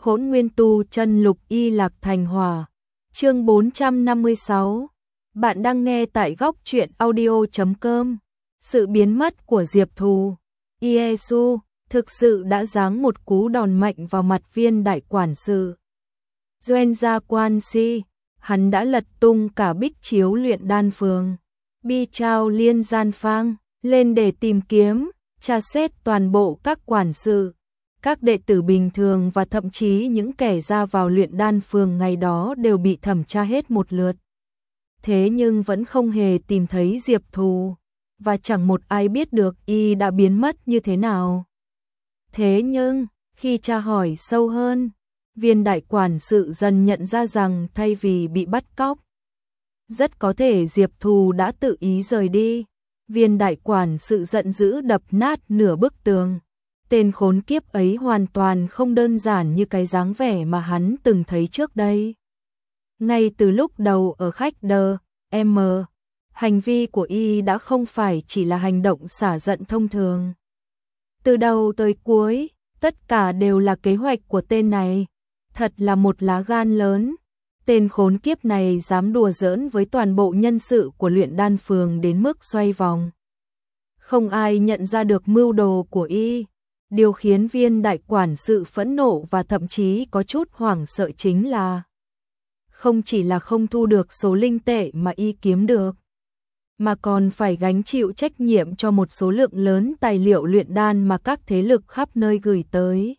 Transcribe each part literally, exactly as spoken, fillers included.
Hỗn Nguyên Tu Chân Lục Y Lạc Thành Hỏa. Chương bốn trăm năm mươi sáu. Bạn đang nghe tại góc truyện audio chấm com. Sự biến mất của Diệp Thù. Iesu thực sự đã giáng một cú đòn mạnh vào mặt Viên đại quản sự. Doen gia quan si, hắn đã lật tung cả bích chiếu luyện đan phường. Bi trao liên gian phang lên để tìm kiếm, tra xét toàn bộ các quản sự, các đệ tử bình thường và thậm chí những kẻ ra vào luyện đan phường ngày đó đều bị thẩm tra hết một lượt. Thế nhưng vẫn không hề tìm thấy Diệp Thù, và chẳng một ai biết được y đã biến mất như thế nào. Thế nhưng, khi tra hỏi sâu hơn, Viên đại quản sự dần nhận ra rằng thay vì bị bắt cóc, rất có thể Diệp Thù đã tự ý rời đi. Viên đại quản sự giận dữ đập nát nửa bức tường. Tên khốn kiếp ấy hoàn toàn không đơn giản như cái dáng vẻ mà hắn từng thấy trước đây. Ngay từ lúc đầu ở khách đờ, M, hành vi của y đã không phải chỉ là hành động xả giận thông thường. Từ đầu tới cuối, tất cả đều là kế hoạch của tên này. Thật là một lá gan lớn. Tên khốn kiếp này dám đùa giỡn với toàn bộ nhân sự của luyện đan phường đến mức xoay vòng. Không ai nhận ra được mưu đồ của y. Điều khiến Viên đại quản sự phẫn nộ và thậm chí có chút hoảng sợ chính là không chỉ là không thu được số linh tệ mà y kiếm được, mà còn phải gánh chịu trách nhiệm cho một số lượng lớn tài liệu luyện đan mà các thế lực khắp nơi gửi tới.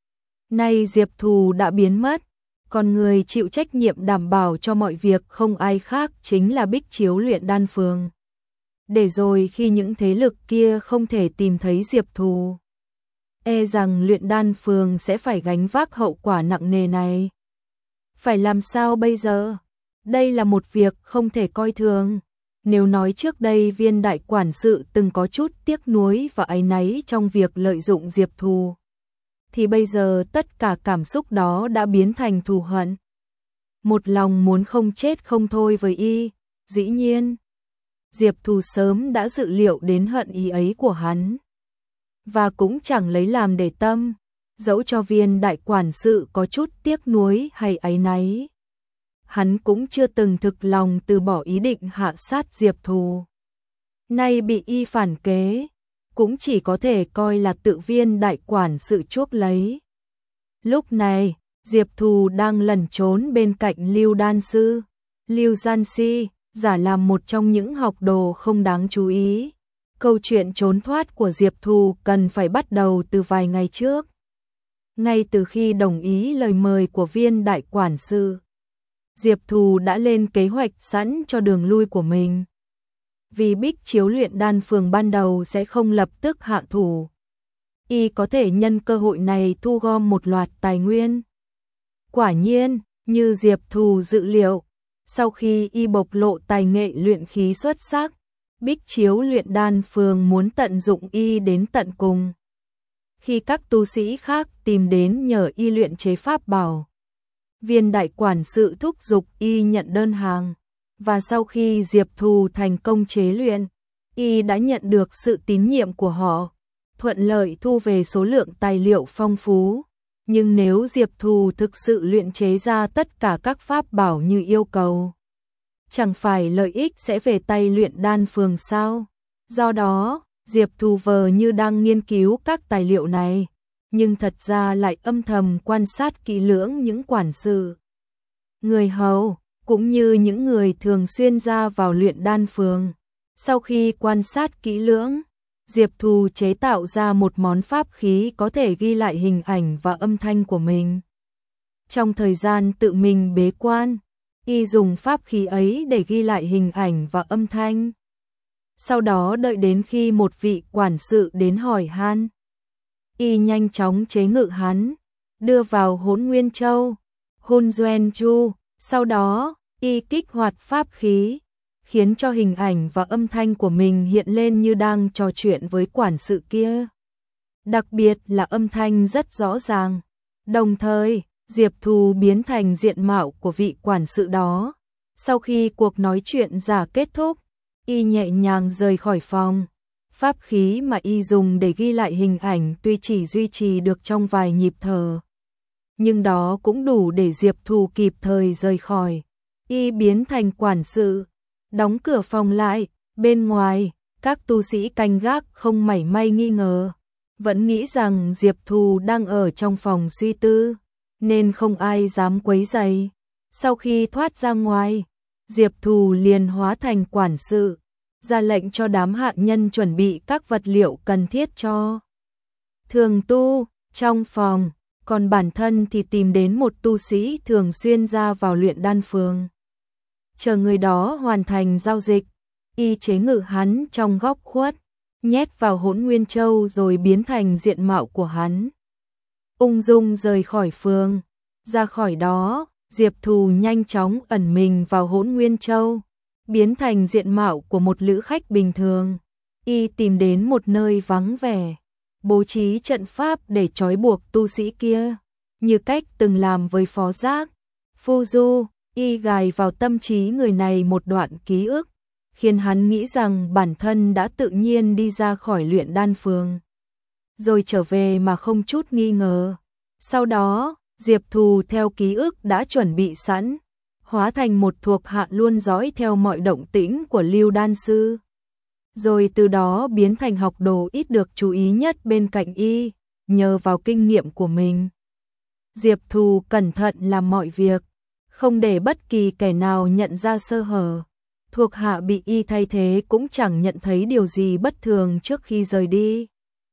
Nay Diệp Thù đã biến mất, còn người chịu trách nhiệm đảm bảo cho mọi việc không ai khác chính là bích chiếu luyện đan phường. Để rồi khi những thế lực kia không thể tìm thấy Diệp Thù, e rằng luyện đan phường sẽ phải gánh vác hậu quả nặng nề này. Phải làm sao bây giờ? Đây là một việc không thể coi thường. Nếu nói trước đây Viên đại quản sự từng có chút tiếc nuối và áy náy trong việc lợi dụng Diệp Thù, thì bây giờ tất cả cảm xúc đó đã biến thành thù hận. Một lòng muốn không chết không thôi với y. Dĩ nhiên, Diệp Thù sớm đã dự liệu đến hận ý ấy của hắn, và cũng chẳng lấy làm để tâm. Dẫu cho Viên đại quản sự có chút tiếc nuối hay áy náy, hắn cũng chưa từng thực lòng từ bỏ ý định hạ sát Diệp Thù. Nay bị y phản kế, cũng chỉ có thể coi là tự Viên đại quản sự chuốc lấy. Lúc này, Diệp Thù đang lẩn trốn bên cạnh Lưu đan sư, Lưu Gian Si, giả làm một trong những học đồ không đáng chú ý. Câu chuyện trốn thoát của Diệp Thù cần phải bắt đầu từ vài ngày trước. Ngay từ khi đồng ý lời mời của Viên đại quản sự, Diệp Thù đã lên kế hoạch sẵn cho đường lui của mình. Vì bích chiếu luyện đan phường ban đầu sẽ không lập tức hạ thủ, y có thể nhân cơ hội này thu gom một loạt tài nguyên. Quả nhiên, như Diệp Thù dự liệu, sau khi y bộc lộ tài nghệ luyện khí xuất sắc, bích chiếu luyện đan phường muốn tận dụng y đến tận cùng. Khi các tu sĩ khác tìm đến nhờ y luyện chế pháp bảo, Viên đại quản sự thúc giục y nhận đơn hàng, và sau khi Diệp Thù thành công chế luyện, y đã nhận được sự tín nhiệm của họ, thuận lợi thu về số lượng tài liệu phong phú. Nhưng nếu Diệp Thù thực sự luyện chế ra tất cả các pháp bảo như yêu cầu, chẳng phải lợi ích sẽ về tay luyện đan phường sao? Do đó, Diệp Thù vờ như đang nghiên cứu các tài liệu này, nhưng thật ra lại âm thầm quan sát kỹ lưỡng những quản sự, người hầu, cũng như những người thường xuyên ra vào luyện đan phường. Sau khi quan sát kỹ lưỡng, Diệp Thù chế tạo ra một món pháp khí có thể ghi lại hình ảnh và âm thanh của mình. Trong thời gian tự mình bế quan, y dùng pháp khí ấy để ghi lại hình ảnh và âm thanh. Sau đó đợi đến khi một vị quản sự đến hỏi han, y nhanh chóng chế ngự hắn, đưa vào Hỗn Nguyên Châu, Hôn Doen Chu. Sau đó, y kích hoạt pháp khí, khiến cho hình ảnh và âm thanh của mình hiện lên như đang trò chuyện với quản sự kia. Đặc biệt là âm thanh rất rõ ràng. Đồng thời, Diệp Thù biến thành diện mạo của vị quản sự đó. Sau khi cuộc nói chuyện giả kết thúc, y nhẹ nhàng rời khỏi phòng. Pháp khí mà y dùng để ghi lại hình ảnh tuy chỉ duy trì được trong vài nhịp thở, nhưng đó cũng đủ để Diệp Thù kịp thời rời khỏi. Y biến thành quản sự, đóng cửa phòng lại, bên ngoài, các tu sĩ canh gác không mảy may nghi ngờ, vẫn nghĩ rằng Diệp Thù đang ở trong phòng suy tư, nên không ai dám quấy rầy. Sau khi thoát ra ngoài, Diệp Thù liền hóa thành quản sự, ra lệnh cho đám hạ nhân chuẩn bị các vật liệu cần thiết cho thường tu trong phòng, còn bản thân thì tìm đến một tu sĩ thường xuyên ra vào luyện đan phường. Chờ người đó hoàn thành giao dịch, y chế ngự hắn trong góc khuất, nhét vào Hỗn Nguyên Châu rồi biến thành diện mạo của hắn. Ung dung rời khỏi phường, ra khỏi đó, Diệp Thù nhanh chóng ẩn mình vào Hỗn Nguyên Châu, biến thành diện mạo của một lữ khách bình thường. Y tìm đến một nơi vắng vẻ, bố trí trận pháp để trói buộc tu sĩ kia, như cách từng làm với Phó Giác, Phu Du. Y gài vào tâm trí người này một đoạn ký ức, khiến hắn nghĩ rằng bản thân đã tự nhiên đi ra khỏi luyện đan phường, rồi trở về mà không chút nghi ngờ. Sau đó, Diệp Thù theo ký ức đã chuẩn bị sẵn, hóa thành một thuộc hạ luôn dõi theo mọi động tĩnh của Lưu đan sư, rồi từ đó biến thành học đồ ít được chú ý nhất bên cạnh y, nhờ vào kinh nghiệm của mình. Diệp Thù cẩn thận làm mọi việc, không để bất kỳ kẻ nào nhận ra sơ hở. Thuộc hạ bị y thay thế cũng chẳng nhận thấy điều gì bất thường trước khi rời đi.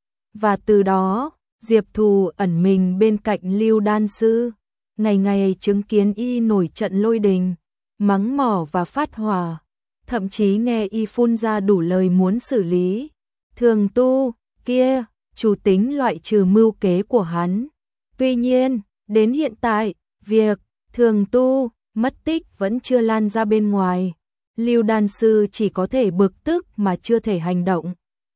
Và từ đó, Diệp Thù ẩn mình bên cạnh Lưu đan sư, ngày ngày chứng kiến y nổi trận lôi đình, mắng mỏ và phát hỏa, thậm chí nghe y phun ra đủ lời muốn xử lý thường tu kia, chủ tính loại trừ mưu kế của hắn. Tuy nhiên, đến hiện tại, việc thường tu mất tích vẫn chưa lan ra bên ngoài. Lưu đan sư chỉ có thể bực tức mà chưa thể hành động.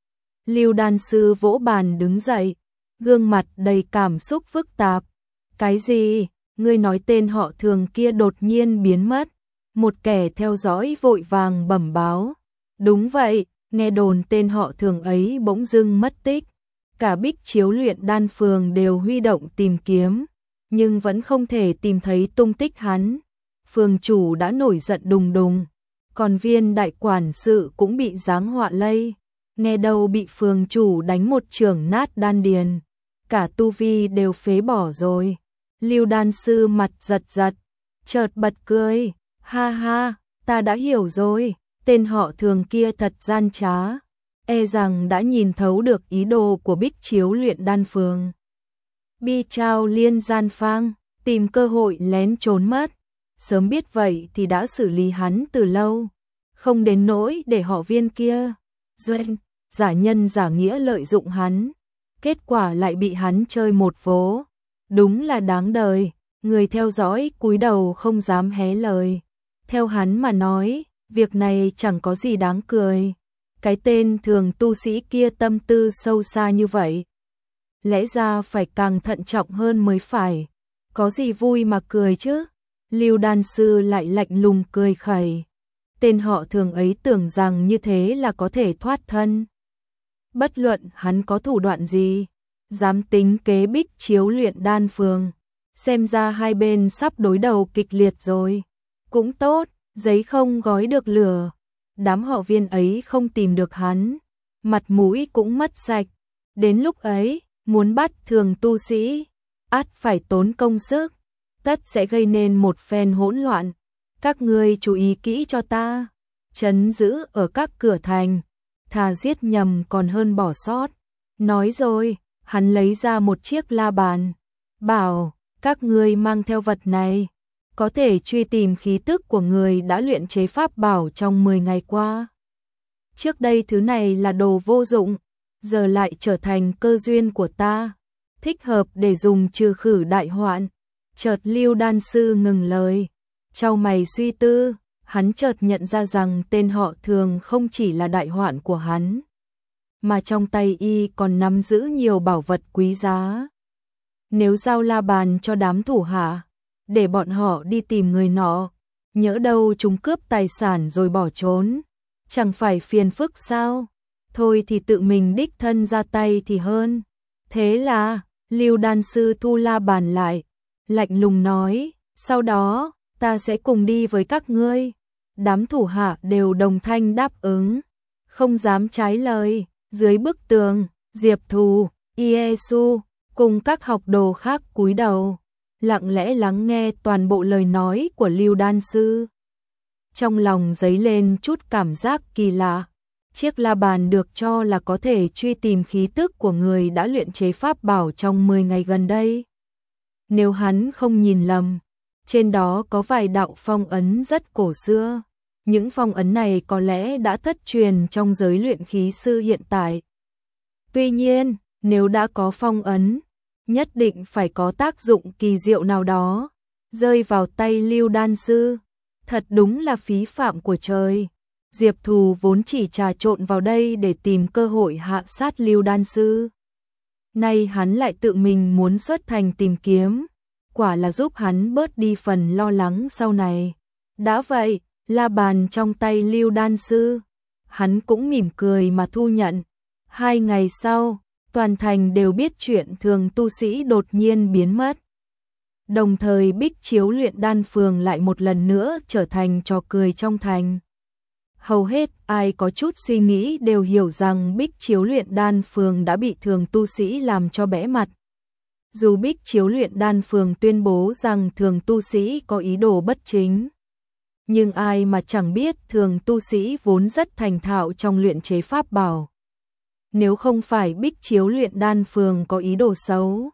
Lưu đan sư vỗ bàn đứng dậy, gương mặt đầy cảm xúc phức tạp. Cái gì? Ngươi nói tên họ thường kia đột nhiên biến mất. Một kẻ theo dõi vội vàng bẩm báo. Đúng vậy, nghe đồn tên họ thường ấy bỗng dưng mất tích. Cả Bích Chiếu luyện đan phường đều huy động tìm kiếm, nhưng vẫn không thể tìm thấy tung tích hắn. Phường chủ đã nổi giận đùng đùng, còn Viên đại quản sự cũng bị giáng họa lây, nghe đâu bị phường chủ đánh một chưởng nát đan điền, cả tu vi đều phế bỏ rồi. Lưu đan sư mặt giật giật, chợt bật cười, ha ha, ta đã hiểu rồi, tên họ thường kia thật gian trá, e rằng đã nhìn thấu được ý đồ của Bích Chiếu luyện đan phường. Bi trao liên gian phang, tìm cơ hội lén trốn mất. Sớm biết vậy thì đã xử lý hắn từ lâu, không đến nỗi để họ Viên kia Doanh, giả nhân giả nghĩa lợi dụng hắn, kết quả lại bị hắn chơi một vố. Đúng là đáng đời, người theo dõi cúi đầu không dám hé lời. Theo hắn mà nói, việc này chẳng có gì đáng cười. Cái tên thường tu sĩ kia tâm tư sâu xa như vậy, lẽ ra phải càng thận trọng hơn mới phải. Có gì vui mà cười chứ? Lưu đan sư lại lạnh lùng cười khẩy. Tên họ thường ấy tưởng rằng như thế là có thể thoát thân. Bất luận hắn có thủ đoạn gì, dám tính kế Bích Chiếu luyện đan phường, xem ra hai bên sắp đối đầu kịch liệt rồi. Cũng tốt, giấy không gói được lửa. Đám họ Viên ấy không tìm được hắn, mặt mũi cũng mất sạch. Đến lúc ấy, muốn bắt thường tu sĩ, ắt phải tốn công sức, tất sẽ gây nên một phen hỗn loạn. Các ngươi chú ý kỹ cho ta, trấn giữ ở các cửa thành, thà giết nhầm còn hơn bỏ sót. Nói rồi, hắn lấy ra một chiếc la bàn, bảo, các ngươi mang theo vật này, có thể truy tìm khí tức của người đã luyện chế pháp bảo trong mười ngày qua. Trước đây thứ này là đồ vô dụng, giờ lại trở thành cơ duyên của ta, thích hợp để dùng trừ khử đại hoạn. Chợt Lưu đan sư ngừng lời, chau mày suy tư, hắn chợt nhận ra rằng tên họ thường không chỉ là đại hoạn của hắn, mà trong tay y còn nắm giữ nhiều bảo vật quý giá. Nếu giao la bàn cho đám thủ hạ, để bọn họ đi tìm người nọ, nhỡ đâu chúng cướp tài sản rồi bỏ trốn, chẳng phải phiền phức sao? Thôi thì tự mình đích thân ra tay thì hơn. Thế là, Lưu đan sư thu la bàn lại, lạnh lùng nói, sau đó, ta sẽ cùng đi với các ngươi. Đám thủ hạ đều đồng thanh đáp ứng, không dám trái lời. Dưới bức tường, Diệp Thù, Iesu cùng các học đồ khác cúi đầu, lặng lẽ lắng nghe toàn bộ lời nói của Lưu Đan Sư. Trong lòng dấy lên chút cảm giác kỳ lạ. Chiếc la bàn được cho là có thể truy tìm khí tức của người đã luyện chế pháp bảo trong mười ngày gần đây. Nếu hắn không nhìn lầm, trên đó có vài đạo phong ấn rất cổ xưa. Những phong ấn này có lẽ đã thất truyền trong giới luyện khí sư hiện tại. Tuy nhiên, nếu đã có phong ấn, nhất định phải có tác dụng kỳ diệu nào đó. Rơi vào tay Lưu Đan Sư, thật đúng là phí phạm của trời. Diệp Thù vốn chỉ trà trộn vào đây để tìm cơ hội hạ sát Lưu Đan Sư. Nay hắn lại tự mình muốn xuất thành tìm kiếm, quả là giúp hắn bớt đi phần lo lắng sau này. Đã vậy, la bàn trong tay Lưu Đan Sư, hắn cũng mỉm cười mà thu nhận. Hai ngày sau, toàn thành đều biết chuyện Thường tu sĩ đột nhiên biến mất. Đồng thời Bích Chiếu luyện đan phường lại một lần nữa trở thành trò cười trong thành. Hầu hết ai có chút suy nghĩ đều hiểu rằng Bích Chiếu luyện đan phường đã bị Thường tu sĩ làm cho bẽ mặt. Dù Bích Chiếu luyện đan phường tuyên bố rằng Thường tu sĩ có ý đồ bất chính, nhưng ai mà chẳng biết Thường tu sĩ vốn rất thành thạo trong luyện chế pháp bảo. Nếu không phải Bích Chiếu luyện đan phường có ý đồ xấu,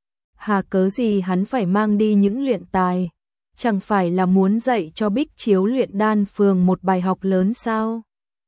hà cớ gì hắn phải mang đi những luyện tài, chẳng phải là muốn dạy cho Bích Chiếu luyện đan phường một bài học lớn sao?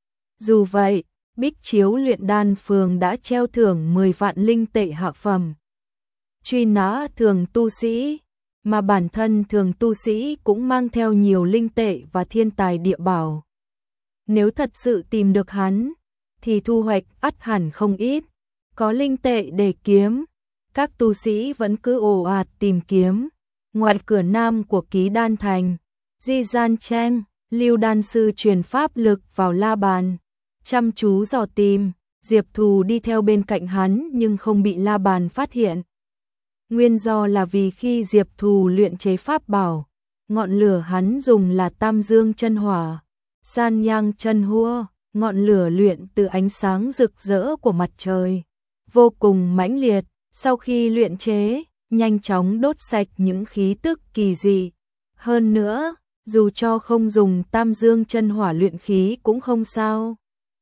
Dù vậy, Bích Chiếu luyện đan phường đã treo thưởng mười vạn linh tệ hạ phẩm, truy nã Thường tu sĩ, mà bản thân Thường tu sĩ cũng mang theo nhiều linh tệ và thiên tài địa bảo. Nếu thật sự tìm được hắn, thì thu hoạch ắt hẳn không ít. Có linh tệ để kiếm, các tu sĩ vẫn cứ ồ ạt tìm kiếm. Ngoài cửa nam của Ký Đan Thành, Di Gian Trang, Lưu Đan Sư truyền pháp lực vào la bàn, chăm chú dò tìm. Diệp Thù đi theo bên cạnh hắn nhưng không bị la bàn phát hiện. Nguyên do là vì khi Diệp Thù luyện chế pháp bảo, ngọn lửa hắn dùng là Tam Dương chân hỏa, San Nhang chân hua, ngọn lửa luyện từ ánh sáng rực rỡ của mặt trời, vô cùng mãnh liệt. Sau khi luyện chế, nhanh chóng đốt sạch những khí tức kỳ dị. Hơn nữa, dù cho không dùng Tam Dương chân hỏa luyện khí cũng không sao.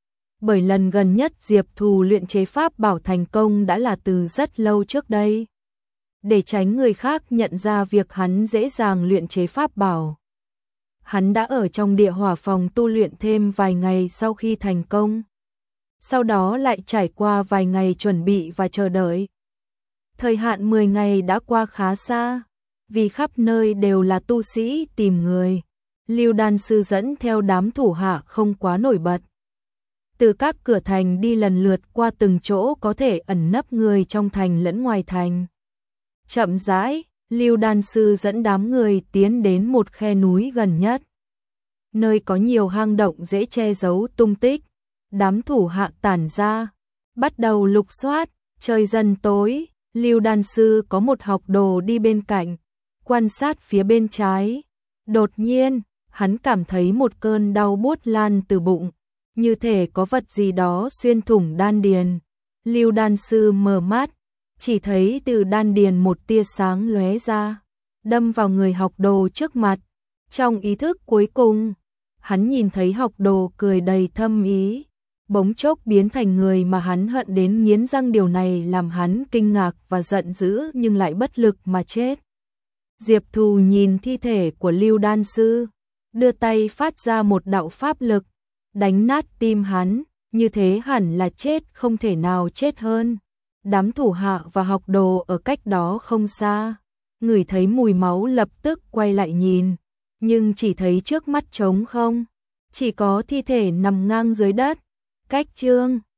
Bởi lần gần nhất Diệp Thù luyện chế pháp bảo thành công đã là từ rất lâu trước đây. Để tránh người khác nhận ra việc hắn dễ dàng luyện chế pháp bảo, hắn đã ở trong địa hỏa phòng tu luyện thêm vài ngày sau khi thành công. Sau đó lại trải qua vài ngày chuẩn bị và chờ đợi. Thời hạn mười ngày đã qua khá xa, vì khắp nơi đều là tu sĩ tìm người. Lưu Đan Sư dẫn theo đám thủ hạ không quá nổi bật, từ các cửa thành đi lần lượt qua từng chỗ có thể ẩn nấp người trong thành lẫn ngoài thành. Chậm rãi, Lưu Đan Sư dẫn đám người tiến đến một khe núi gần nhất, nơi có nhiều hang động dễ che giấu tung tích. Đám thủ hạ tản ra, bắt đầu lục soát. Trời dần tối, Lưu Đan Sư có một học đồ đi bên cạnh, quan sát phía bên trái. Đột nhiên, hắn cảm thấy một cơn đau buốt lan từ bụng, như thể có vật gì đó xuyên thủng đan điền. Lưu Đan Sư mở mắt, chỉ thấy từ đan điền một tia sáng lóe ra, đâm vào người học đồ trước mặt. Trong ý thức cuối cùng, hắn nhìn thấy học đồ cười đầy thâm ý, bỗng chốc biến thành người mà hắn hận đến nghiến răng. Điều này làm hắn kinh ngạc và giận dữ nhưng lại bất lực mà chết. Diệp Thù nhìn thi thể của Lưu Đan Sư, đưa tay phát ra một đạo pháp lực, đánh nát tim hắn, như thế hẳn là chết không thể nào chết hơn. Đám thủ hạ và học đồ ở cách đó không xa, ngửi thấy mùi máu lập tức quay lại nhìn, nhưng chỉ thấy trước mắt trống không, chỉ có thi thể nằm ngang dưới đất. Cách chương